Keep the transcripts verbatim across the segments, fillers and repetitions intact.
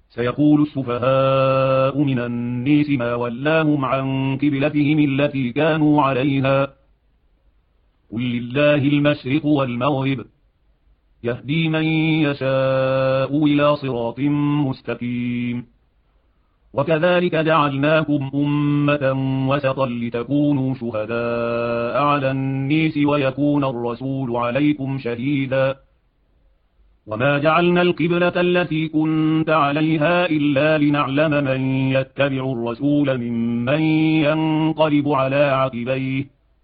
سيقول السفهاء من الناس ما ولاهم عن قبلتهم التي كانوا عليها قل لله المشرق والمغرب يهدي من يشاء إلى صراط مستقيم وكذلك جعلناكم أمة وسطا لتكونوا شهداء على الناس ويكون الرسول عليكم شهيدا وما جعلنا القبلة التي كنت عليها إلا لنعلم من يتبع الرسول ممن ينقلب على عقبيه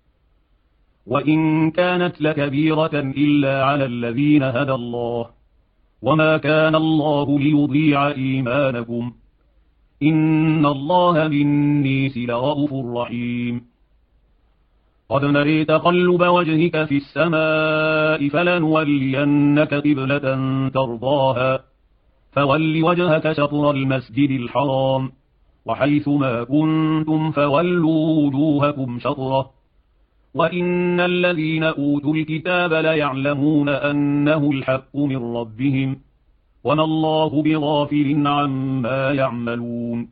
وإن كانت لكبيرة إلا على الذين هدى الله وما كان الله ليضيع إيمانكم إن الله بالناس لرءوف رحيم قد نري تقلب وجهك في السماء فلنولينك قبلة ترضاها فول وجهك شطر المسجد الحرام وحيث ما كنتم فولوا وجوهكم شطره وإن الذين أوتوا الكتاب ليعلمون أنه الحق من ربهم وما الله بغافل عما يعملون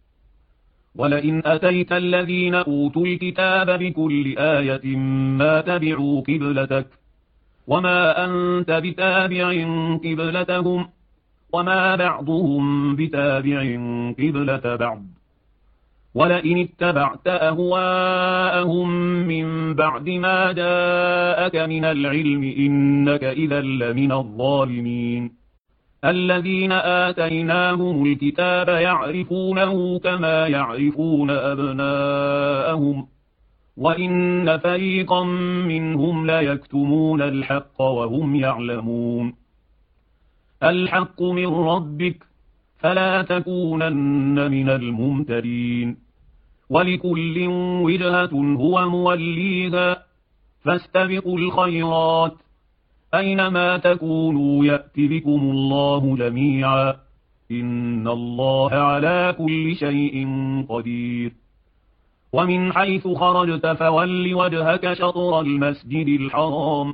ولئن أتيت الذين أوتوا الكتاب بكل آية ما تبعوا قبلتك وما أنت بتابع قبلتهم وما بعضهم بتابع قبلة بعض ولئن اتبعت أهواءهم من بعد ما جاءك من العلم إنك إذا لمن الظالمين الذين آتيناهم الكتاب يعرفونه كما يعرفون أبناءهم وإن فريقا منهم ليكتمون الحق وهم يعلمون الحق من ربك فلا تكونن من الممترين ولكل وجهة هو موليها فاستبقوا الخيرات أينما تكونوا يأت بكم الله جميعا إن الله على كل شيء قدير ومن حيث خرجت فول وجهك شطر المسجد الحرام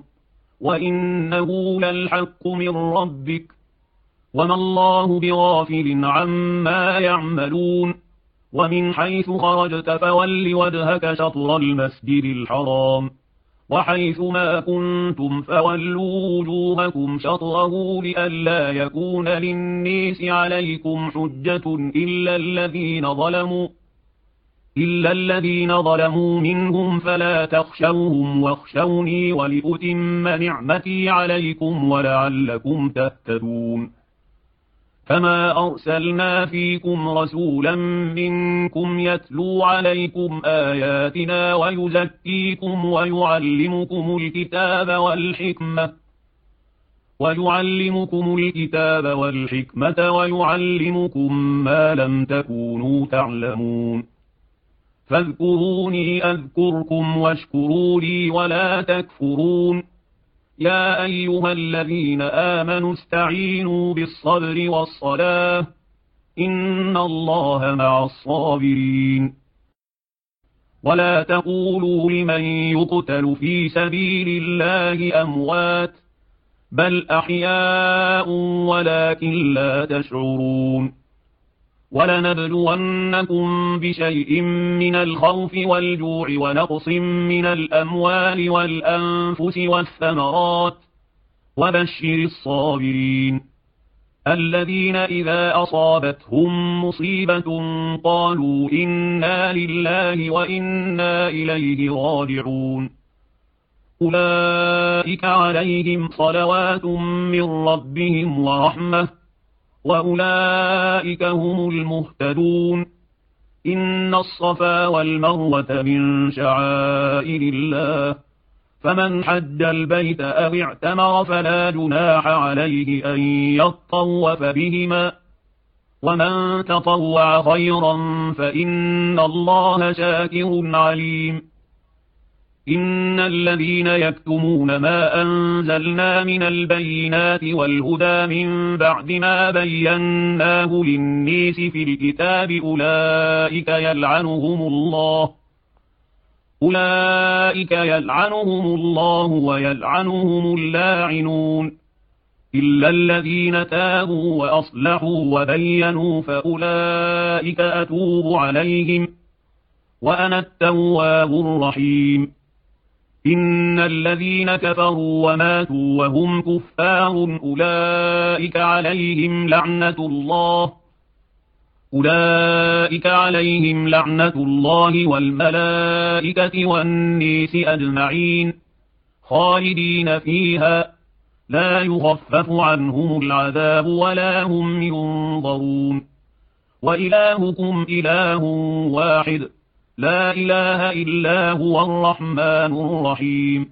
وإنه للحق من ربك وما الله بغافل عما يعملون ومن حيث خرجت فول وجهك شطر المسجد الحرام وحيث ما كنتم فولوا وجوهكم شطره لئلا يكون للناس عليكم حجة إلا الذين ظلموا إلا الذين ظلموا منهم فلا تخشوهم واخشوني ولأتم نعمتي عليكم ولعلكم تهتدون كما أرسلنا فيكم رسولا منكم يتلو عليكم آياتنا ويزكيكم ويعلمكم الكتاب والحكمة ويعلمكم الكتاب والحكمة ويعلمكم ما لم تكونوا تعلمون فاذكروني أذكركم واشكروا لي ولا تكفرون يا أيها الذين آمنوا استعينوا بالصبر والصلاة إن الله مع الصابرين ولا تقولوا لمن يقتل في سبيل الله أموات بل أحياء ولكن لا تشعرون ولنبلونكم بشيء من الخوف والجوع ونقص من الأموال والأنفس والثمرات وبشر الصابرين الذين إذا أصابتهم مصيبة قالوا إنا لله وإنا إليه راجعون أولئك عليهم صلوات من ربهم ورحمة وأولئك هم المهتدون إن الصفا والمروة من شعائر الله فمن حج البيت أو اعتمر فلا جناح عليه أن يطوف بهما ومن تطوع خيرا فإن الله شاكر عليم إن الذين يكتمون ما أنزلنا من البينات والهدى من بعد ما بيناه للناس في الكتاب أولئك يلعنهم الله أولئك يلعنهم الله ويلعنهم اللاعنون إلا الذين تابوا وأصلحوا وبينوا فأولئك أتوب عليهم وأنا التواب الرحيم. إن الذين كفروا وماتوا وهم كفار أولئك عليهم لعنة الله أولئك عليهم لعنة الله والملائكة والناس أجمعين خالدين فيها لا يخفف عنهم العذاب ولا هم ينظرون. وإلهكم إله واحد لا إله إلا هو الرحمن الرحيم.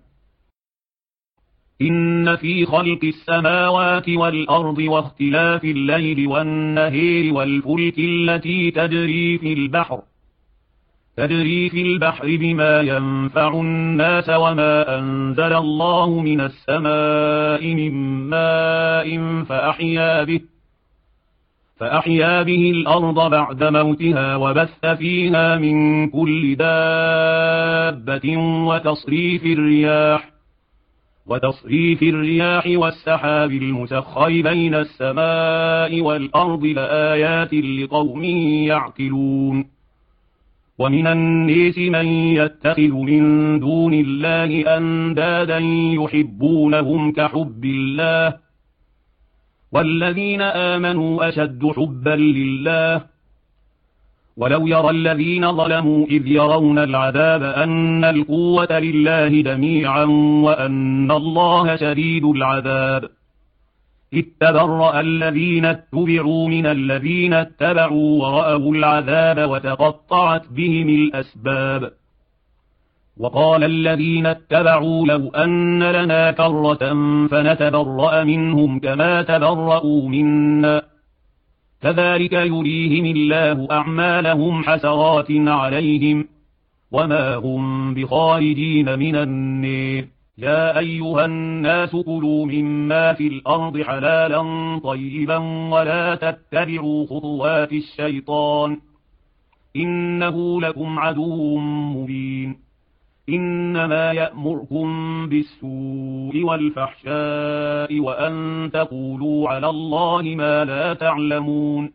إن في خلق السماوات والأرض واختلاف الليل والنهار والفلك التي تجري في البحر تجري في البحر بما ينفع الناس وما أنزل الله من السماء من ماء فأحيا به فأحيا به الأرض بعد موتها وبث فيها من كل دابة وتصريف الرياح وتصريف الرياح والسحاب المسخر بين السماء والأرض لآيات لقوم يعقلون. ومن الناس من يتخذ من دون الله أندادا يحبونهم كحب الله والذين آمنوا أشد حبا لله. ولو يرى الذين ظلموا إذ يرون العذاب أن القوة لله جميعا وأن الله شديد العذاب. إذ تبرأ الذين اتبعوا من الذين اتبعوا ورأوا العذاب وتقطعت بهم الأسباب. وقال الذين اتبعوا لو أن لنا كرة فنتبرأ منهم كما تبرأوا منا كذلك يريهم الله أعمالهم حسرات عليهم وما هم بخارجين من النار. يا أيها الناس كلوا مما في الأرض حلالا طيبا ولا تتبعوا خطوات الشيطان إنه لكم عدو مبين. إنما يأمركم بالسوء والفحشاء وأن تقولوا على الله ما لا تعلمون.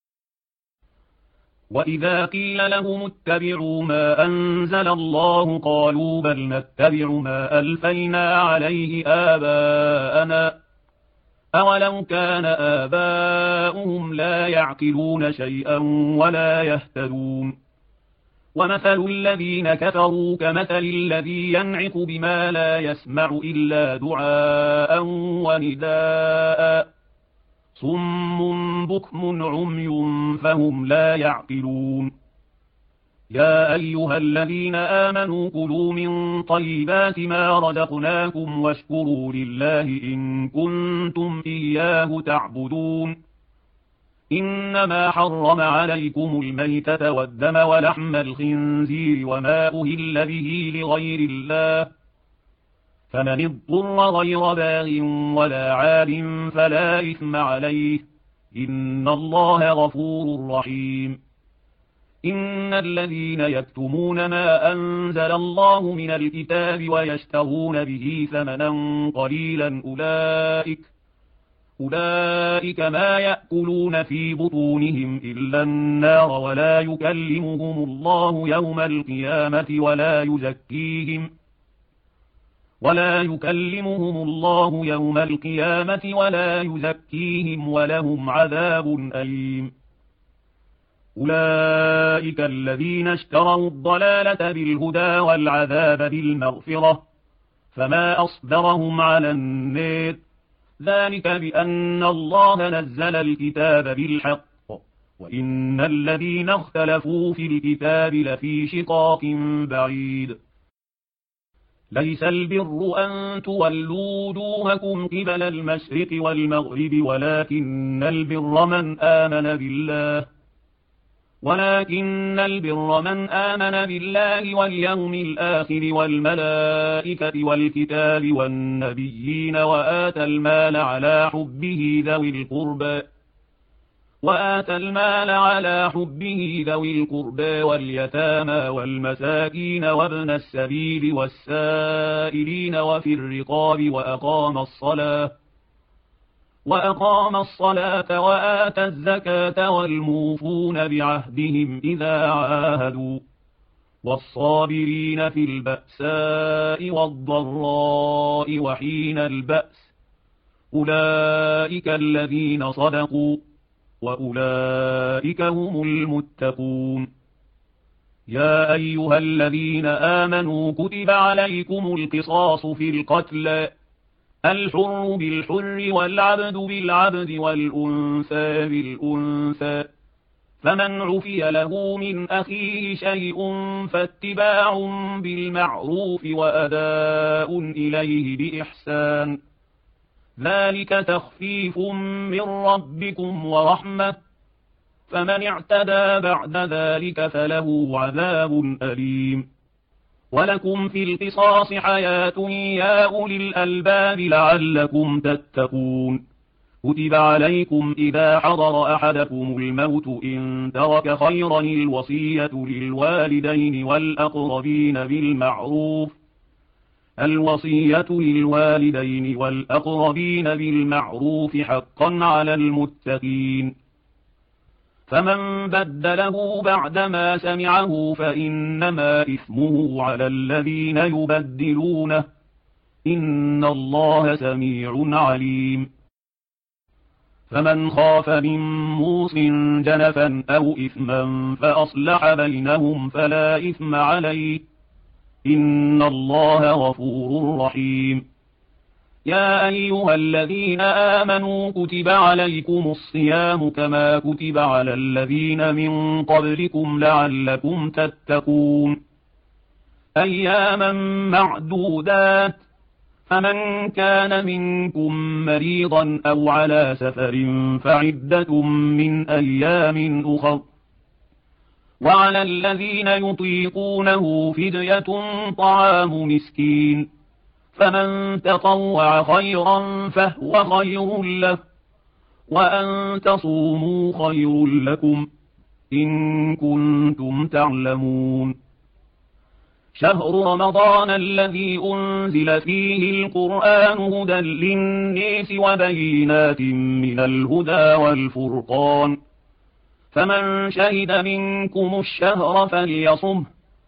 وإذا قيل لهم اتبعوا ما أنزل الله قالوا بل نتبع ما ألفينا عليه آباءنا أولو كان آباؤهم لا يعقلون شيئا ولا يهتدون. ومثل الذين كفروا كمثل الذي ينعق بما لا يسمع إلا دعاء ونداء صم بكم عمي فهم لا يعقلون. يا أيها الذين آمنوا كلوا من طيبات ما رزقناكم واشكروا لله إن كنتم إياه تعبدون. إنما حرم عليكم الميتة والدم ولحم الخنزير وما أهل به لغير الله فمن اضطر غير باغ ولا عاد فلا إثم عليه إن الله غفور رحيم. إن الذين يكتمون ما أنزل الله من الكتاب ويشترون به ثمنا قليلا أولئك أولئك ما يأكلون في بطونهم إلا النار ولا يكلمهم الله يوم القيامة ولا يزكيهم ولا يكلمهم الله يوم القيامة ولا يزكيهم ولهم عذاب أليم. أولئك الذين اشتروا الضلالة بالهدى والعذاب بالمغفرة فما أصبرهم على النار ذلك بأن الله نزل الكتاب بالحق وإن الذين اختلفوا في الكتاب لفي شقاق بعيد. ليس البر أن تولوا وجوهكم قبل المشرق والمغرب ولكن البر من آمن بالله ولكن البر من آمن بالله واليوم الآخر والملائكة والكتاب والنبيين وآتى المال على حبه ذوي القربى وآتى المال على حبه ذوي القربى واليتامى والمساكين وابن السبيل والسائلين وفي الرقاب وأقام الصلاة وأقام الصلاة وآتى الزكاة والموفون بعهدهم إذا عاهدوا والصابرين في البأساء والضراء وحين البأس أولئك الذين صدقوا وأولئك هم المتقون. يا أيها الذين آمنوا كتب عليكم القصاص في القتلى الحر بالحر والعبد بالعبد والأنثى بالأنثى فمن عفي له من أخيه شيء فاتباع بالمعروف وأداء إليه بإحسان ذلك تخفيف من ربكم ورحمة فمن اعتدى بعد ذلك فله عذاب أليم. ولكم في القصاص حياة يا أولي الألباب لعلكم تتقون. كتب عليكم إذا حضر أحدكم الموت إن ترك خيرا الوصية للوالدين والأقربين بالمعروف الوصية للوالدين والأقربين بالمعروف حقا على المتقين. فمن بدله بعدما سمعه فإنما إثمه على الذين يبدلونه إن الله سميع عليم. فمن خاف من موص جنفا أو إثما فأصلح بينهم فلا إثم عليه إن الله غفور رحيم. يا أيها الذين آمنوا كتب عليكم الصيام كما كتب على الذين من قبلكم لعلكم تتقون. أياما معدودات فمن كان منكم مريضا أو على سفر فعدة من أيام أخر وعلى الذين يطيقونه فدية طعام مسكين فمن تطوع خيرا فهو خير له وأن تصوموا خير لكم إن كنتم تعلمون. شهر رمضان الذي أنزل فيه القرآن هدى للناس وبينات من الهدى والفرقان فمن شهد منكم الشهر فليصمه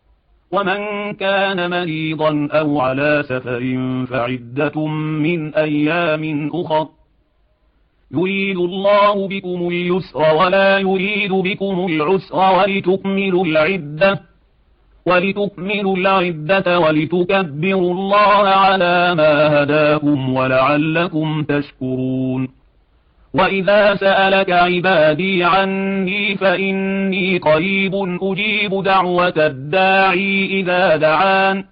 ومن كان مريضا أو على سفر فعدة من أيام أخر يريد الله بكم اليسر ولا يريد بكم العسر ولتكملوا العدة ولتكملوا العدة ولتكبروا الله على ما هداكم ولعلكم تشكرون. وإذا سألك عبادي عني فإني قريب أجيب دعوة الداعي إذا دعان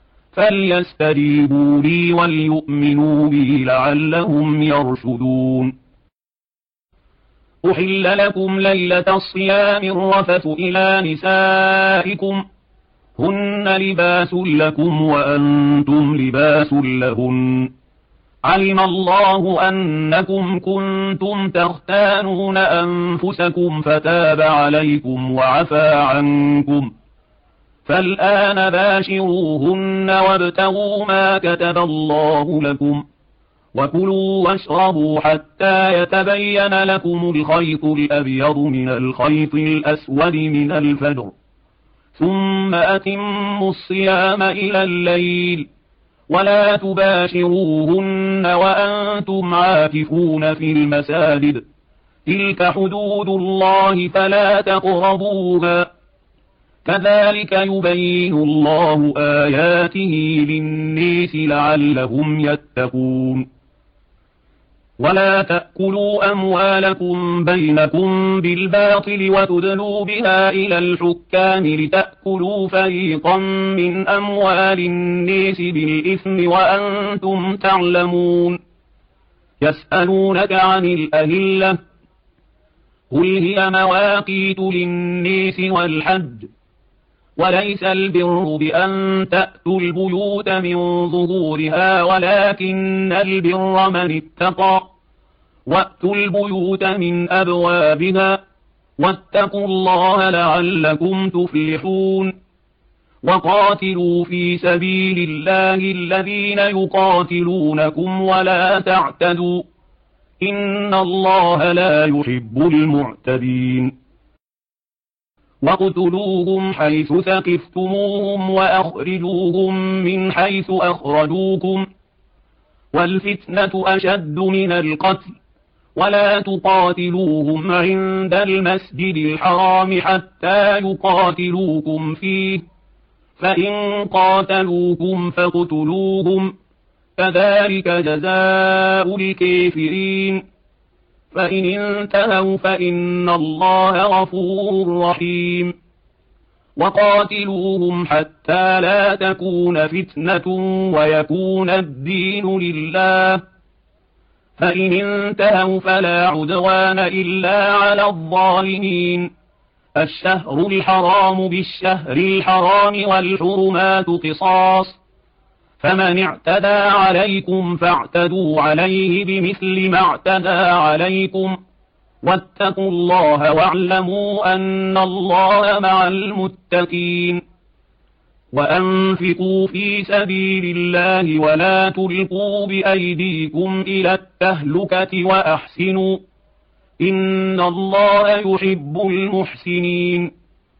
فليستجيبوا لي وليؤمنوا بي لعلهم يرشدون. أحل لكم ليلة الصيام الرفث إلى نسائكم هن لباس لكم وأنتم لباس لهن علم الله أنكم كنتم تختانون أنفسكم فتاب عليكم وعفى عنكم فالآن باشروهن وابتغوا ما كتب الله لكم وكلوا واشربوا حتى يتبين لكم الخيط الأبيض من الخيط الأسود من الفجر ثم أتموا الصيام إلى الليل ولا تباشروهن وأنتم عاكفون في المساجد تلك حدود الله فلا تقربوها كذلك يبين الله آياته للناس لعلهم يتقون. ولا تأكلوا أموالكم بينكم بالباطل وتدلوا بها إلى الحكام لتأكلوا فريقا من أموال الناس بالإثم وأنتم تعلمون. يسألونك عن الأهلة قل هي مواقيت للناس والحج وليس البر بأن تأتوا البيوت من ظهورها ولكن البر من اتقى وأتوا البيوت من أبوابها واتقوا الله لعلكم تفلحون. وقاتلوا في سبيل الله الذين يقاتلونكم ولا تعتدوا إن الله لا يحب المعتدين واقتلوهم حيث ثقفتموهم وأخرجوهم من حيث أخرجوكم والفتنة أشد من القتل ولا تقاتلوهم عند المسجد الحرام حتى يقاتلوكم فيه فإن قاتلوكم فاقتلوهم كذلك جزاء الكافرين فإن انتهوا فإن الله غفور رحيم وقاتلوهم حتى لا تكون فتنة ويكون الدين لله فإن انتهوا فلا عدوان إلا على الظالمين الشهر الحرام بالشهر الحرام والحرمات قصاص فمن اعتدى عليكم فاعتدوا عليه بمثل ما اعتدى عليكم واتقوا الله واعلموا أن الله مع المتقين وأنفقوا في سبيل الله ولا تلقوا بأيديكم إلى التهلكة وأحسنوا إن الله يحب المحسنين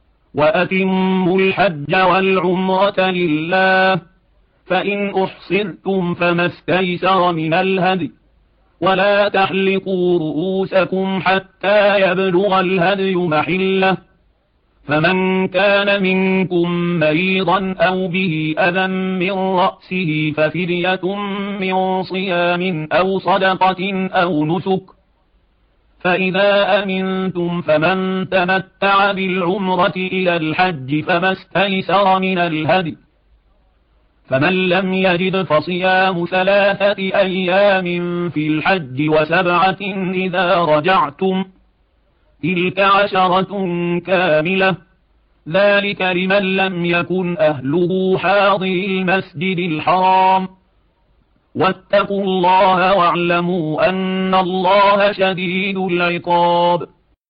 وأتموا الحج والعمرة لله فإن أحصرتم فما استيسر من الهدي ولا تحلقوا رؤوسكم حتى يبلغ الهدي محله فمن كان منكم مريضا أو به أذى من رأسه ففدية من صيام أو صدقة أو نسك فإذا أمنتم فمن تمتع بالعمرة إلى الحج فما استيسر من الهدي فمن لم يجد فصيام ثلاثة أيام في الحج وسبعة إذا رجعتم تلك عشرة كاملة ذلك لمن لم يكن أهله حاضر المسجد الحرام واتقوا الله واعلموا أن الله شديد العقاب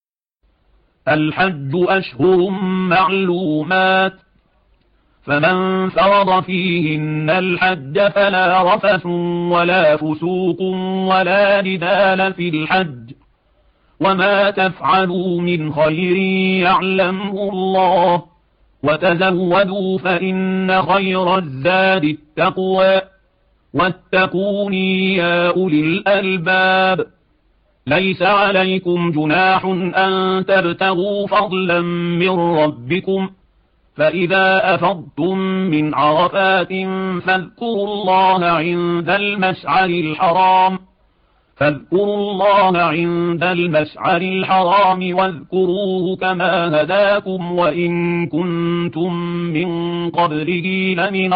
الحج أشهر معلومات فمن فرض فيهن الحج فلا رفث ولا فسوق ولا جدال في الحج وما تفعلوا من خير يعلمه الله وتزودوا فإن خير الزاد التقوى واتقوني يا أولي الألباب ليس عليكم جناح أن تبتغوا فضلا من ربكم فإذا أفضتم من عرفات فاذكروا الله عند المشعر الحرام فاذكروا الله عند المشعر الحرام واذكروه كما هداكم وإن كنتم من قبله لمن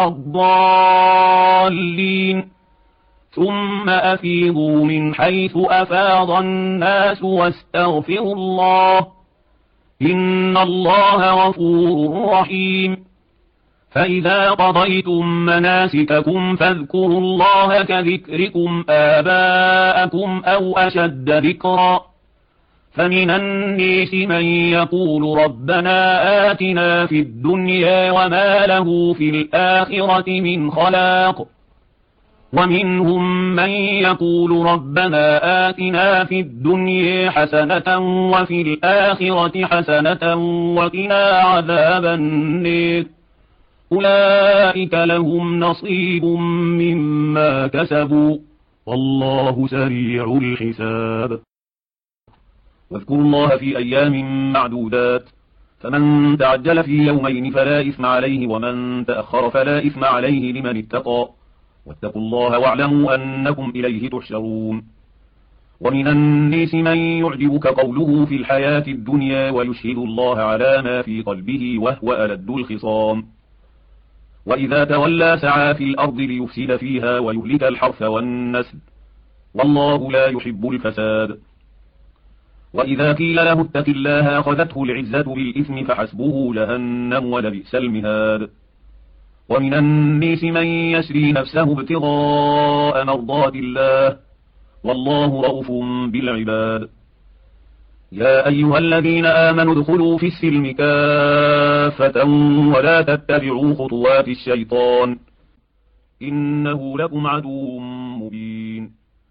الضالين ثم أفيضوا من حيث أفاض الناس واستغفروا الله إن الله غفور رحيم فإذا قضيتم مناسككم فاذكروا الله كذكركم آباءكم أو أشد ذكرا فمن الناس من يقول ربنا آتنا في الدنيا وما له في الآخرة من خلاق ومنهم من يقول ربنا آتنا في الدنيا حسنة وفي الآخرة حسنة وقنا عذاب النار أولئك لهم نصيب مما كسبوا والله سريع الحساب واذكروا الله في أيام معدودات فمن تعجل في يومين فلا إثم عليه ومن تأخر فلا إثم عليه لمن اتقى واتقوا الله واعلموا أنكم إليه تحشرون ومن الناس من يعجبك قوله في الحياة الدنيا ويشهد الله على ما في قلبه وهو ألد الخصام وإذا تولى سعى في الأرض ليفسد فيها ويهلك الحرث والنسل والله لا يحب الفساد وإذا قيل له اتق الله أخذته العزة بالإثم فحسبه جهنم ولبئس المهاد ومن الناس من يشري نفسه ابتغاء مرضات الله والله رؤوف بالعباد يا أيها الذين آمنوا ادخلوا في السلم كافة ولا تتبعوا خطوات الشيطان إنه لكم عدو مبين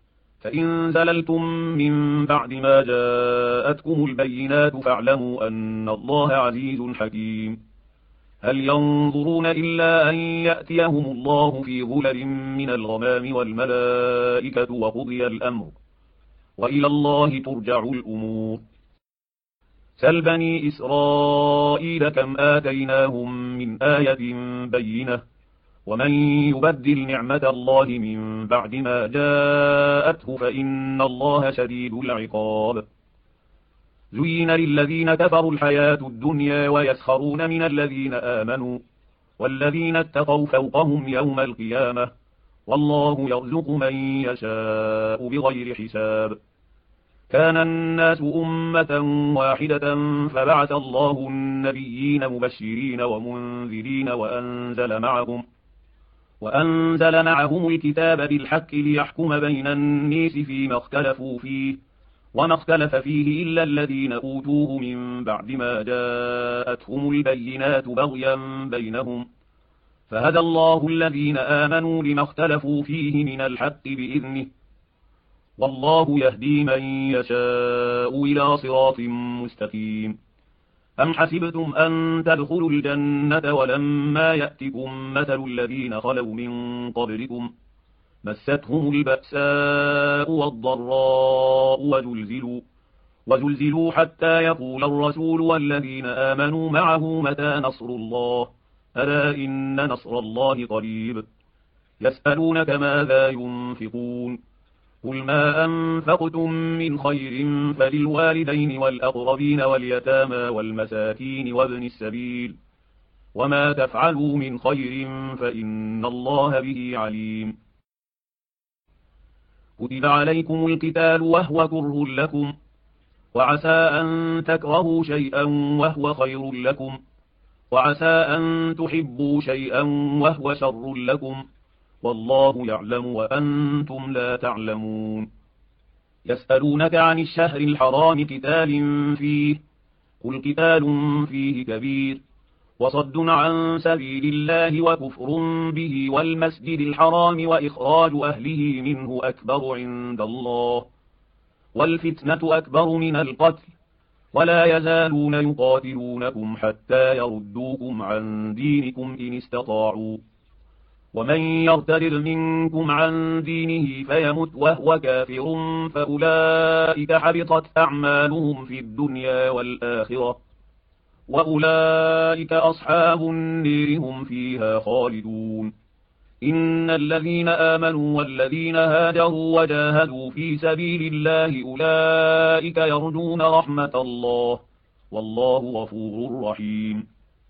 فإن زللتم من بعد ما جاءتكم البينات فاعلموا أن الله عزيز حكيم. هل ينظرون إلا أن يأتيهم الله في ظلل من الغمام والملائكة وقضي الأمر وإلى الله ترجع الأمور. سل بني إسرائيل كم آتيناهم من آية بينة ومن يبدل نعمة الله من بعد ما جاءته فإن الله شديد العقاب. زين للذين كفروا الحياة الدنيا ويسخرون من الذين آمنوا والذين اتقوا فوقهم يوم القيامة والله يرزق من يشاء بغير حساب. كان الناس أمة واحدة فبعث الله النبيين مبشرين ومنذرين وأنزل معهم وأنزل معهم الكتاب بالحق ليحكم بين الناس فيما اختلفوا فيه وما اختلف فيه إلا الذين أوتوه من بعد ما جاءتهم البينات بغيا بينهم فهدى الله الذين آمنوا لما اختلفوا فيه من الحق بإذنه والله يهدي من يشاء إلى صراط مستقيم. أم حسبتم أن تدخلوا الجنة ولما يأتكم مثل الذين خلوا من قبلكم مستهم البأساء والضراء وزلزلوا, وزلزلوا حتى يقول الرسول والذين آمنوا معه متى نصر الله ألا إن نصر الله قريب. يسألونك ماذا ينفقون قل ما أنفقتم من خير فللوالدين والأقربين واليتامى والمساكين وابن السبيل وما تفعلوا من خير فإن الله به عليم. كتب عليكم القتال وهو كره لكم وعسى أن تكرهوا شيئا وهو خير لكم وعسى أن تحبوا شيئا وهو شر لكم والله يعلم وأنتم لا تعلمون. يسألونك عن الشهر الحرام قتال فيه قل قتال فيه كبير وصد عن سبيل الله وكفر به والمسجد الحرام وإخراج أهله منه أكبر عند الله والفتنة أكبر من القتل ولا يزالون يقاتلونكم حتى يردوكم عن دينكم إن استطاعوا ومن يرتد منكم عن دينه فيمت وهو كافر فأولئك حبطت أعمالهم في الدنيا والآخرة وأولئك أصحاب النير هم فيها خالدون. إن الذين آمنوا والذين هاجروا وجاهدوا في سبيل الله أولئك يرجون رحمة الله والله غفور رحيم.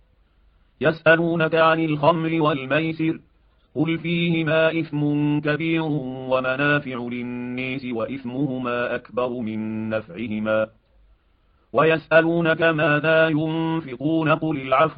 يسألونك عن الخمر والميسر قل فيهما إثم كبير ومنافع للناس وإثمهما أكبر من نفعهما ويسألونك ماذا ينفقون قل العفو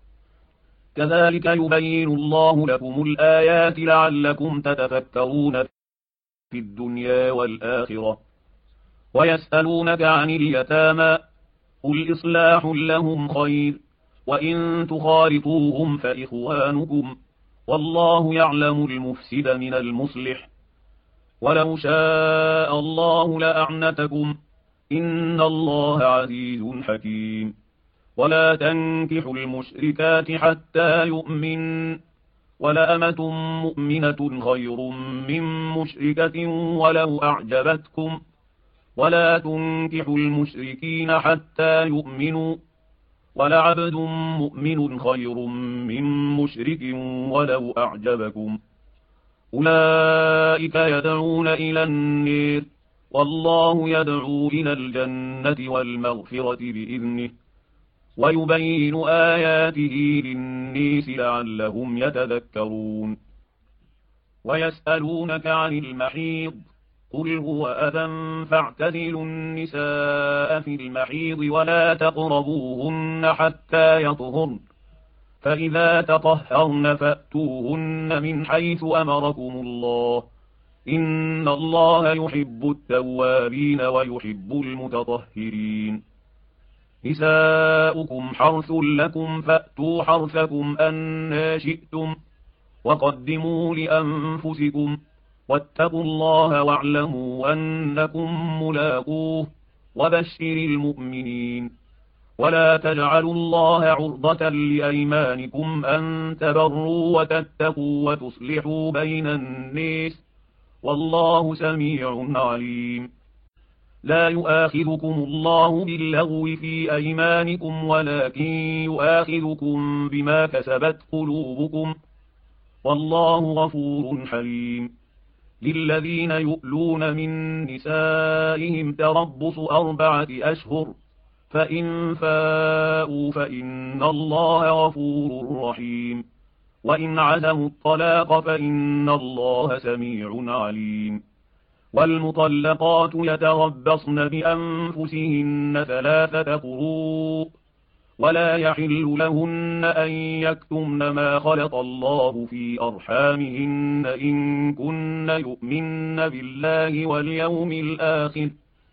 كذلك يبين الله لكم الآيات لعلكم تتفكرون في الدنيا والآخرة. ويسألونك عن اليتامى قل إصلاح لهم خير وإن تخالطوهم فإخوانكم والله يعلم المفسد من المصلح ولو شاء الله لأعنتكم إن الله عزيز حكيم. ولا تنكحوا المشركات حتى يؤمن ولأمة مؤمنة خير من مشركة ولو أعجبتكم ولا تنكحوا المشركين حتى يؤمنوا ولعبد مؤمن خير من مشرك ولو أعجبكم أولئك يدعون إلى النار والله يدعو إلى الجنة والمغفرة بإذنه ويبين آياته للناس لعلهم يتذكرون. ويسألونك عن المحيض قل هو أذى فاعتزلوا النساء في المحيض ولا تقربوهن حتى يطهرن فإذا تطهرن فأتوهن من حيث أمركم الله إن الله يحب التوابين ويحب المتطهرين. نساؤكم حرث لكم فأتوا حرثكم أنى شئتم وقدموا لأنفسكم واتقوا الله واعلموا أنكم ملاقوه وبشر المؤمنين. ولا تجعلوا الله عرضة لأيمانكم أن تبروا وتتقوا وتصلحوا بين الناس والله سميع عليم. لا يؤاخذكم الله باللغو في أيمانكم ولكن يؤاخذكم بما كسبت قلوبكم والله غفور حليم. للذين يؤلون من نسائهم تربص أربعة أشهر فإن فاءوا فإن الله غفور رحيم. وإن عزموا الطلاق فإن الله سميع عليم. والمطلقات يتربصن بأنفسهن ثلاثة قروء ولا يحل لهن أن يكتمن ما خلق الله في أرحامهن إن كن يؤمن بالله واليوم الآخر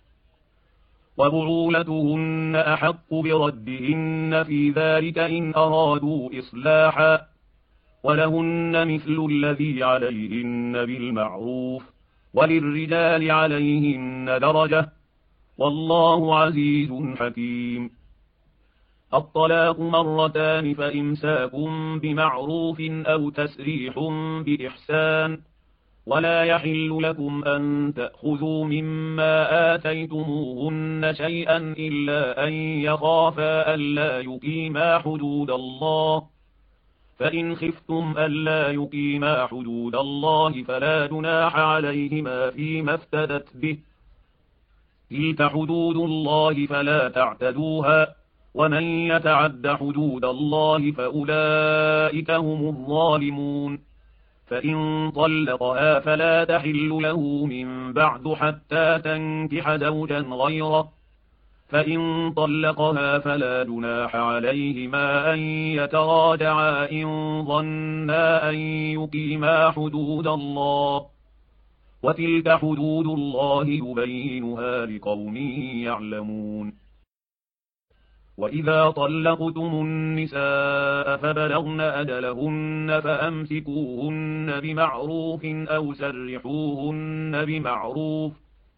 وبعولتهن أحق بردهن في ذلك إن أرادوا إصلاحا ولهن مثل الذي عليهن بالمعروف وللرجال عليهن درجة والله عزيز حكيم. الطلاق مرتان فإمساكم بمعروف أو تسريح بإحسان ولا يحل لكم أن تأخذوا مما آتيتموهن شيئا إلا أن يخافا ألا يقيما حدود الله فإن خفتم ألا يقيما حدود الله فلا جناح عليهما فيما افتدت به تلك حدود الله فلا تعتدوها ومن يتعد حدود الله فأولئك هم الظالمون. فإن طلقها فلا تحل له من بعد حتى تنكح زوجا غيره فإن طلقها فلا جناح عليهما أن يتراجعا إن ظنا أن يقيما حدود الله وتلك حدود الله يبينها لقوم يعلمون. وإذا طلقتم النساء فبلغن أجلهن فأمسكوهن بمعروف أو سرحوهن بمعروف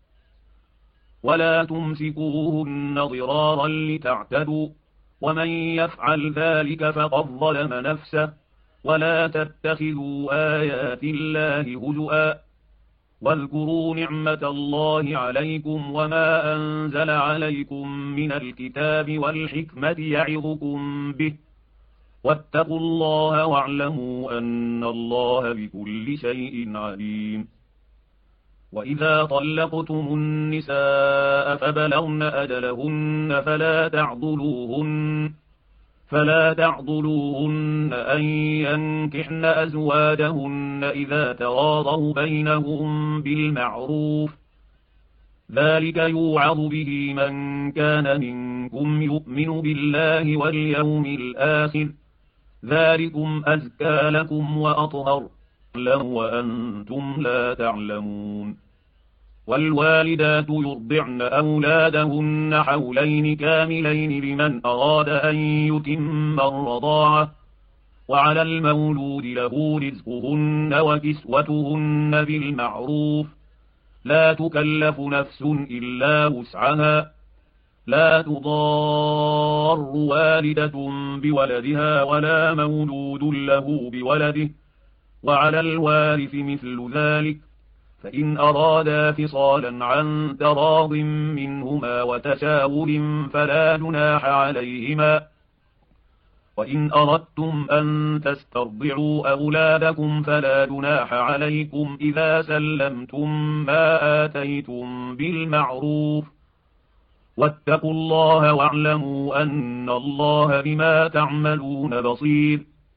ولا تمسكوهن ضرارا لتعتدوا ومن يفعل ذلك فقد ظلم نفسه ولا تتخذوا آيات الله هزؤا واذكروا نعمة الله عليكم وما أنزل عليكم من الكتاب والحكمة يعظكم به واتقوا الله واعلموا أن الله بكل شيء عليم. وإذا طلقتم النساء فبلغن أجلهن فلا تعضلوهن فلا تعضلوهن أن ينكحن أزواجهن إذا تراضوا بينهم بالمعروف ذلك يوعظ به من كان منكم يؤمن بالله واليوم الآخر ذلكم أزكى لكم وأطهر لهم وأنتم لا تعلمون. والوالدات يرضعن أولادهن حولين كاملين لمن أراد أن يتم الرضاعة وعلى المولود له رزقهن وكسوتهن بالمعروف لا تكلف نفس إلا وسعها لا تضار والدة بولدها ولا مولود له بولده وعلى الوارث مثل ذلك فإن أرادا فصالا عن تراض منهما وتشاور فلا جناح عليهما. وإن أردتم أن تسترضعوا أولادكم فلا جناح عليكم إذا سلمتم ما آتيتم بالمعروف واتقوا الله واعلموا أن الله بما تعملون بصير.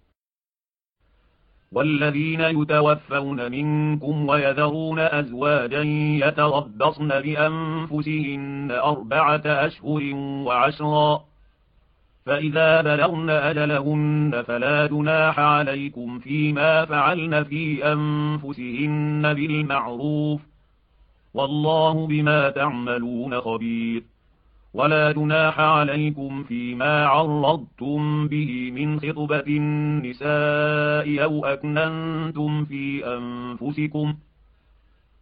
والذين يتوفون منكم ويذرون أزواجا يتربصن بأنفسهن أربعة أشهر وعشرا فإذا بلغن أجلهن فلا جناح عليكم فيما فعلن في أنفسهن بالمعروف والله بما تعملون خبير. ولا جناح عليكم فيما عرضتم به من خطبة النساء أو أكننتم في أنفسكم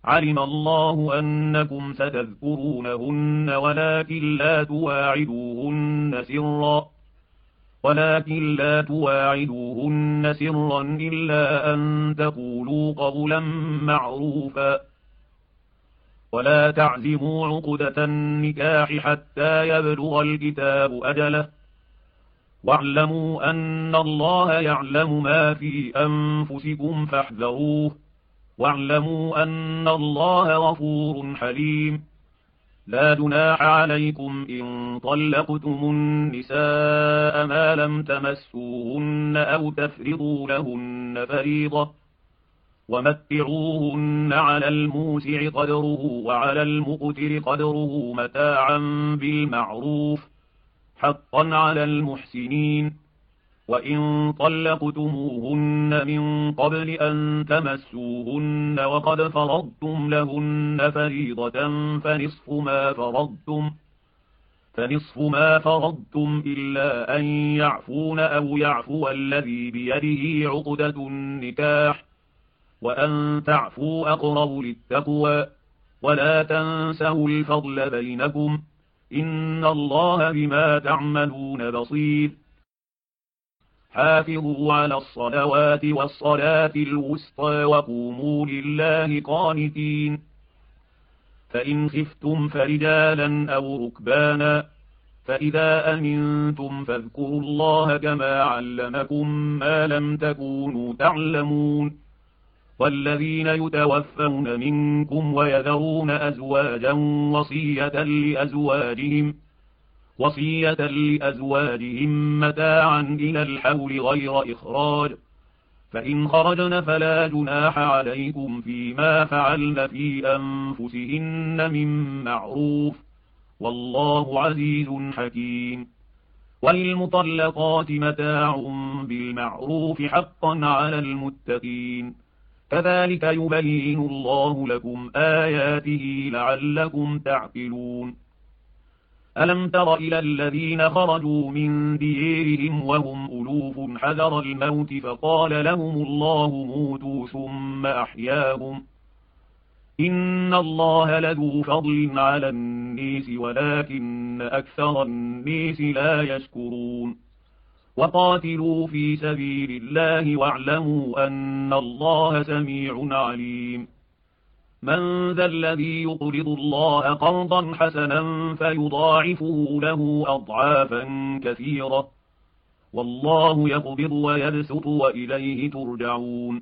علم الله أنكم ستذكرونهن ولكن لا تواعدوهن سرا ولكن لا تواعدوهن سرا إلا أن تقولوا قولا معروفا ولا تعزموا عقدة النكاح حتى يبلغ الكتاب أجله واعلموا أن الله يعلم ما في أنفسكم فاحذروه واعلموا أن الله غفور حليم لا جناح عليكم إن طلقتم النساء ما لم تمسوهن أو تفرضوا لهن فريضة ومتعوهن على الموسع قدره وعلى المقتر قدره متاعا بالمعروف حقا على المحسنين وإن طلقتموهن من قبل أن تمسوهن وقد فرضتم لهن فريضة فنصف ما فرضتم فنصف ما فرضتم إلا أن يعفون أو يعفو الذي بيده عقدة النكاح وأن تعفوا أقرب للتقوى ولا تنسوا الفضل بينكم إن الله بما تعملون بصير حافظوا على الصلوات والصلاة الوسطى وقوموا لله قانتين فإن خفتم فرجالا أو ركبانا فإذا أمنتم فاذكروا الله كما علمكم ما لم تكونوا تعلمون والذين يتوفون منكم ويذرون أزواجا وصية لأزواجهم وصية لأزواجهم متاعا إلى الحول غير إخراج فإن خرجن فلا جناح عليكم فيما فعلن في أنفسهن من معروف والله عزيز حكيم وللمطلقات متاع بالمعروف حقا على المتقين كذلك يبين الله لكم آياته لعلكم تعقلون ألم تر إلى الذين خرجوا من ديرهم وهم ألوف حذر الموت فقال لهم الله موتوا ثم أحياهم إن الله لذو فضل على الناس ولكن أكثر الناس لا يشكرون وقاتلوا في سبيل الله واعلموا أن الله سميع عليم من ذا الذي يقرض الله قرضا حسنا فيضاعفه له أضعافا كثيرة والله يقبض ويبسط وإليه ترجعون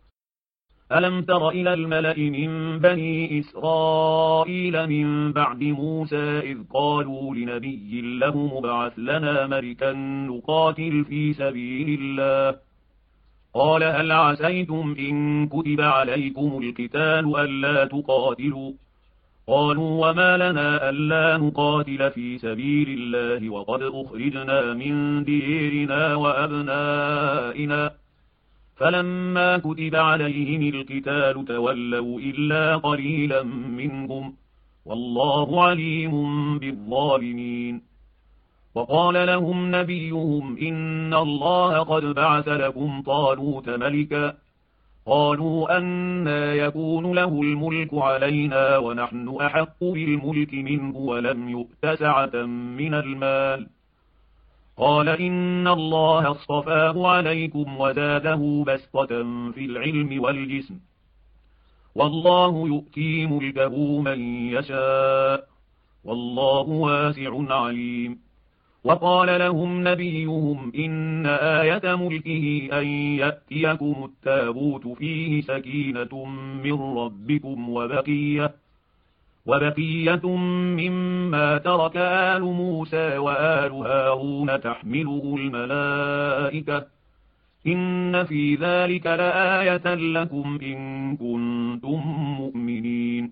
ألم تر إلى الملأ من بني إسرائيل من بعد موسى إذ قالوا لنبي له مبعث لنا ملكا نقاتل في سبيل الله قال هل عسيتم إن كتب عليكم القتال ألا تقاتلوا قالوا وما لنا ألا نقاتل في سبيل الله وقد أخرجنا من ديرنا وأبنائنا فلما كتب عليهم القتال تولوا إلا قليلا منهم والله عليم بالظالمين وقال لهم نبيهم إن الله قد بعث لكم طالوت ملكا قالوا أنى يكون له الملك علينا ونحن أحق بالملك منه ولم يؤت سعة من المال قال إن الله اصطفاه عليكم وزاده بسطة في العلم والجسم والله يؤتي ملكه من يشاء والله واسع عليم وقال لهم نبيهم إن آية ملكه أن يأتيكم التابوت فيه سكينة من ربكم وبقية وبقية مما ترك آل موسى وآل هارون تحمله الملائكة إن في ذلك لآية لكم إن كنتم مؤمنين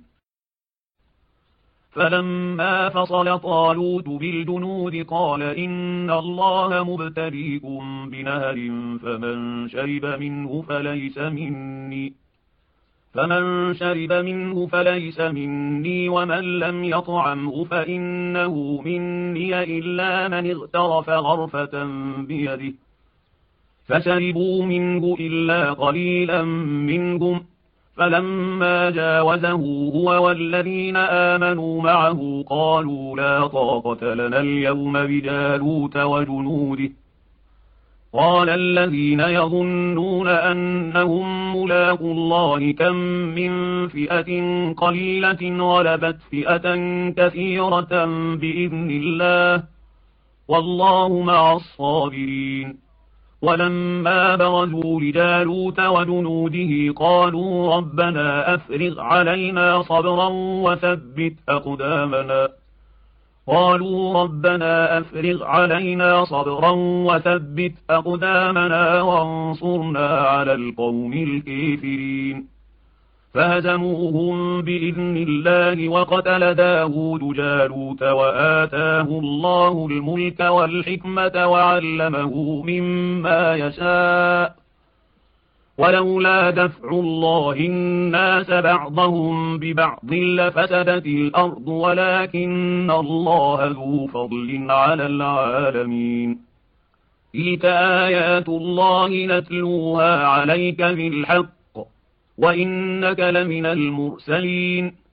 فلما فصل طالوت بالجنود قال إن الله مبتليكم بنهر فمن شرب منه فليس مني فمن شرب منه فليس مني ومن لم يطعمه فإنه مني إلا من اغترف غرفة بيده فشربوا منه إلا قليلا منهم فلما جاوزه هو والذين آمنوا معه قالوا لا طاقة لنا اليوم بجالوت وجنوده. قال الذين يظنون أنهم ملاقو الله كم من فئة قليلة غلبت فئة كثيرة بإذن الله والله مع الصابرين. ولما برزوا لجالوت وجنوده قالوا ربنا أفرغ علينا صبرا وثبت أقدامنا قالوا ربنا أفرغ علينا صبرا وثبت أقدامنا وانصرنا على القوم الكافرين. فهزموهم بإذن الله وقتل داود جالوت وآتاه الله الملك والحكمة وعلمه مما يشاء ولولا دفع الله الناس بعضهم ببعض لفسدت الأرض ولكن الله ذو فضل على العالمين. تلك آيات الله نتلوها عليك بالحق وإنك لمن المرسلين.